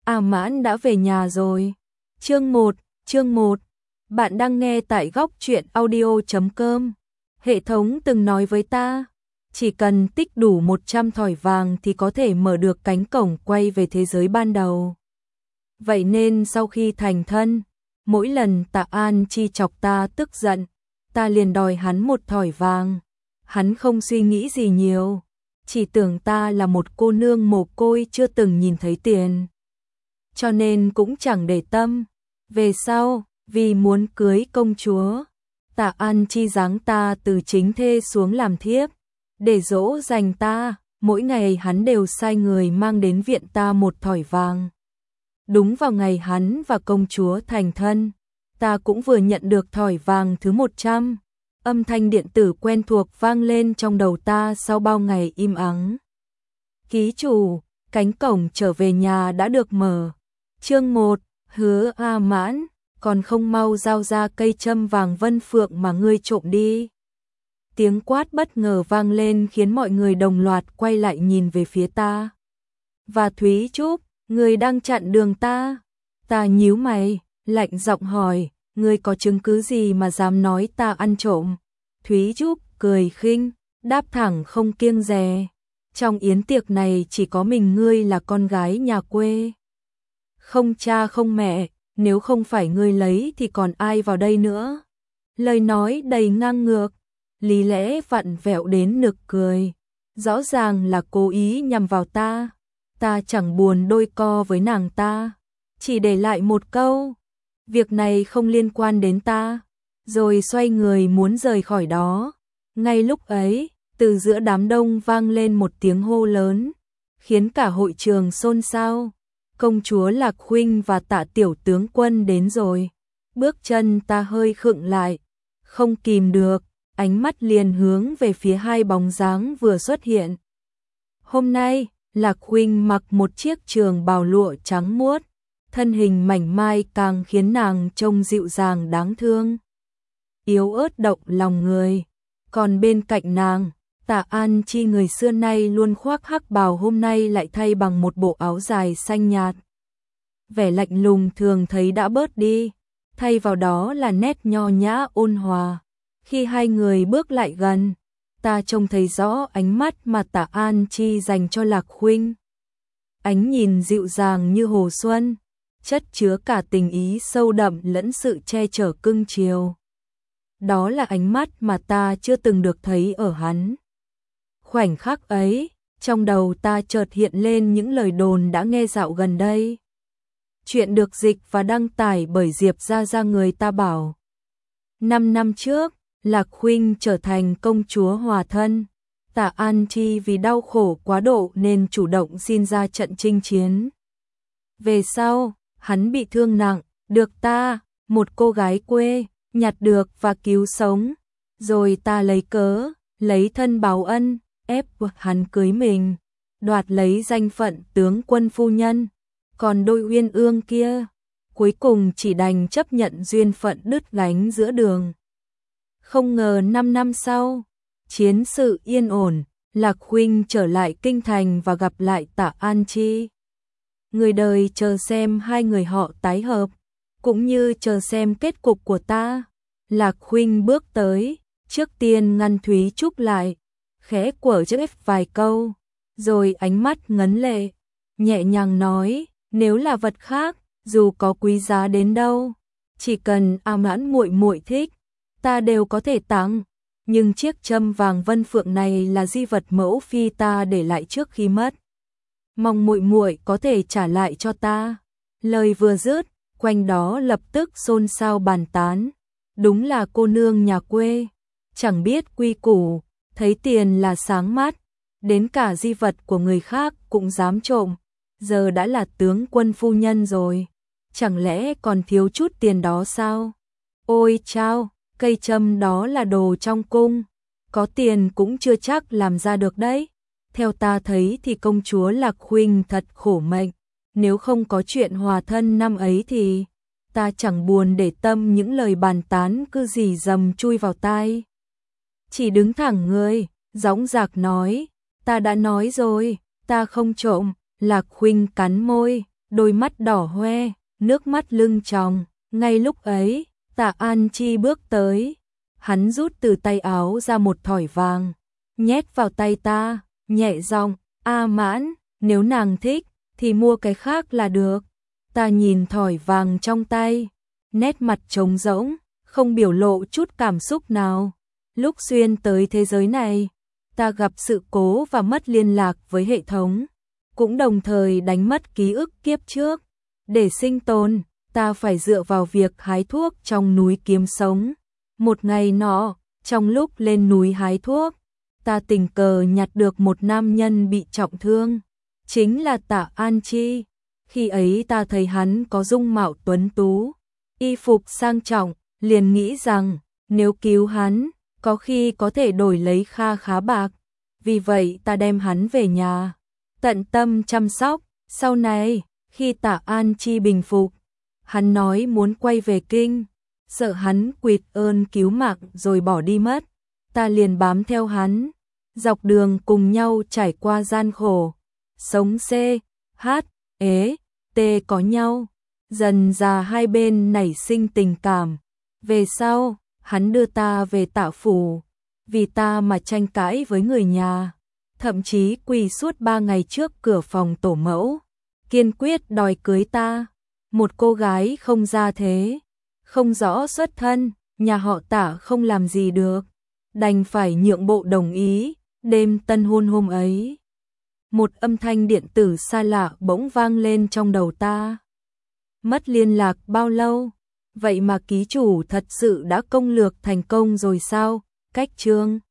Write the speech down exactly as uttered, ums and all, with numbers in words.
A Mãn đã về nhà rồi. Chương một, chương một. Bạn đang nghe tại góc truyện audio chấm com. Hệ thống từng nói với ta, chỉ cần tích đủ một trăm thỏi vàng thì có thể mở được cánh cổng quay về thế giới ban đầu. Vậy nên sau khi thành thân, mỗi lần Tạ An Chi chọc ta tức giận, ta liền đòi hắn một thỏi vàng. Hắn không suy nghĩ gì nhiều, chỉ tưởng ta là một cô nương mồ côi chưa từng nhìn thấy tiền, cho nên cũng chẳng để tâm. Về sau, vì muốn cưới công chúa, Tạ An Chi giáng ta từ chính thê xuống làm thiếp, để dỗ dành ta, mỗi ngày hắn đều sai người mang đến viện ta một thỏi vàng. Đúng vào ngày hắn và công chúa thành thân, ta cũng vừa nhận được thỏi vàng thứ một trăm. Âm thanh điện tử quen thuộc vang lên trong đầu ta sau bao ngày im ắng. Ký chủ, cánh cổng trở về nhà đã được mở. Chương một, hứa A Mãn, còn không mau giao ra cây châm vàng vân phượng mà ngươi trộm đi. Tiếng quát bất ngờ vang lên khiến mọi người đồng loạt quay lại nhìn về phía ta. Và Thúy Trúc, ngươi đang chặn đường ta. Ta nhíu mày, lạnh giọng hỏi, ngươi có chứng cứ gì mà dám nói ta ăn trộm? Thúy Trúc cười khinh, đáp thẳng không kiêng dè. Trong yến tiệc này chỉ có mình ngươi là con gái nhà quê. Không cha không mẹ, nếu không phải ngươi lấy thì còn ai vào đây nữa? Lời nói đầy ngang ngược, lý lẽ vặn vẹo đến nực cười. Rõ ràng là cố ý nhằm vào ta. Ta chẳng buồn đôi co với nàng ta, chỉ để lại một câu, việc này không liên quan đến ta, rồi xoay người muốn rời khỏi đó. Ngay lúc ấy, từ giữa đám đông vang lên một tiếng hô lớn, khiến cả hội trường xôn xao. Công chúa Lạc Khuynh và Tạ tiểu tướng quân đến rồi. Bước chân ta hơi khựng lại, không kìm được, ánh mắt liền hướng về phía hai bóng dáng vừa xuất hiện. Hôm nay, Lạc Khuynh mặc một chiếc trường bào lụa trắng muốt, thân hình mảnh mai càng khiến nàng trông dịu dàng đáng thương, yếu ớt động lòng người. Còn bên cạnh nàng, Tạ An Chi người xưa nay luôn khoác hắc bào hôm nay lại thay bằng một bộ áo dài xanh nhạt. Vẻ lạnh lùng thường thấy đã bớt đi, thay vào đó là nét nho nhã ôn hòa. Khi hai người bước lại gần, ta trông thấy rõ ánh mắt mà Tạ An Chi dành cho Lạc Khuynh. Ánh nhìn dịu dàng như hồ xuân, chất chứa cả tình ý sâu đậm lẫn sự che chở cưng chiều. Đó là ánh mắt mà ta chưa từng được thấy ở hắn. Khoảnh khắc ấy, trong đầu ta chợt hiện lên những lời đồn đã nghe dạo gần đây. Chuyện được dịch và đăng tải bởi Diệp Gia Gia. Người ta bảo, năm năm trước, Lạc Khuynh trở thành công chúa hòa thân. Tạ An Chi vì đau khổ quá độ nên chủ động xin ra trận chinh chiến. Về sau, hắn bị thương nặng, được ta, một cô gái quê, nhặt được và cứu sống. Rồi ta lấy cớ, lấy thân báo ân, ép hắn cưới mình, đoạt lấy danh phận tướng quân phu nhân. Còn đôi uyên ương kia, cuối cùng chỉ đành chấp nhận duyên phận đứt gánh giữa đường. Không ngờ năm năm sau, chiến sự yên ổn, Lạc Khuynh trở lại kinh thành và gặp lại Tạ An Chi. Người đời chờ xem hai người họ tái hợp, cũng như chờ xem kết cục của ta. Lạc Khuynh bước tới, trước tiên ngăn Thúy Trúc lại, khẽ quở trước vài câu, rồi ánh mắt ngấn lệ, nhẹ nhàng nói, nếu là vật khác, dù có quý giá đến đâu, chỉ cần A Mãn muội muội thích, ta đều có thể tặng. Nhưng chiếc châm vàng vân phượng này là di vật mẫu phi ta để lại trước khi mất, mong muội muội có thể trả lại cho ta. Lời vừa dứt, quanh đó lập tức xôn xao bàn tán. Đúng là cô nương nhà quê, chẳng biết quy củ, thấy tiền là sáng mắt, đến cả di vật của người khác cũng dám trộm. Giờ đã là tướng quân phu nhân rồi, chẳng lẽ còn thiếu chút tiền đó sao? Ôi chao, cây châm đó là đồ trong cung, có tiền cũng chưa chắc làm ra được đấy. Theo ta thấy thì công chúa Lạc Khuynh thật khổ mệnh, nếu không có chuyện hòa thân năm ấy thì ta chẳng buồn để tâm những lời bàn tán cứ rì rầm chui vào tai. Chỉ đứng thẳng người, dõng dạc nói, ta đã nói rồi, ta không trộm. Lạc Khuynh cắn môi, đôi mắt đỏ hoe, nước mắt lưng tròng. Ngay lúc ấy, Tạ An Chi bước tới, hắn rút từ tay áo ra một thỏi vàng, nhét vào tay ta, nhẹ giọng, "A Mãn, nếu nàng thích thì mua cái khác là được." Ta nhìn thỏi vàng trong tay, nét mặt trống rỗng, không biểu lộ chút cảm xúc nào. Lúc xuyên tới thế giới này, ta gặp sự cố và mất liên lạc với hệ thống, cũng đồng thời đánh mất ký ức kiếp trước. Để sinh tồn, ta phải dựa vào việc hái thuốc trong núi kiếm sống. Một ngày nọ, trong lúc lên núi hái thuốc, ta tình cờ nhặt được một nam nhân bị trọng thương, chính là Tạ An Chi. Khi ấy ta thấy hắn có dung mạo tuấn tú, y phục sang trọng, liền nghĩ rằng nếu cứu hắn, có khi có thể đổi lấy kha khá bạc. Vì vậy ta đem hắn về nhà, tận tâm chăm sóc. Sau này, khi Tạ An Chi bình phục, hắn nói muốn quay về kinh, sợ hắn quỵt ơn cứu mạng rồi bỏ đi mất. Ta liền bám theo hắn, dọc đường cùng nhau trải qua gian khổ, sống C, H, ế, T có nhau. Dần dà hai bên nảy sinh tình cảm. Về sau, hắn đưa ta về Tạ phủ, vì ta mà tranh cãi với người nhà, thậm chí quỳ suốt ba ngày trước cửa phòng tổ mẫu, kiên quyết đòi cưới ta. Một cô gái không gia thế, không rõ xuất thân, nhà họ Tạ không làm gì được, đành phải nhượng bộ đồng ý. Đêm tân hôn hôm ấy, một âm thanh điện tử xa lạ bỗng vang lên trong đầu ta. Mất liên lạc bao lâu? Vậy mà ký chủ thật sự đã công lược thành công rồi sao? Cách chương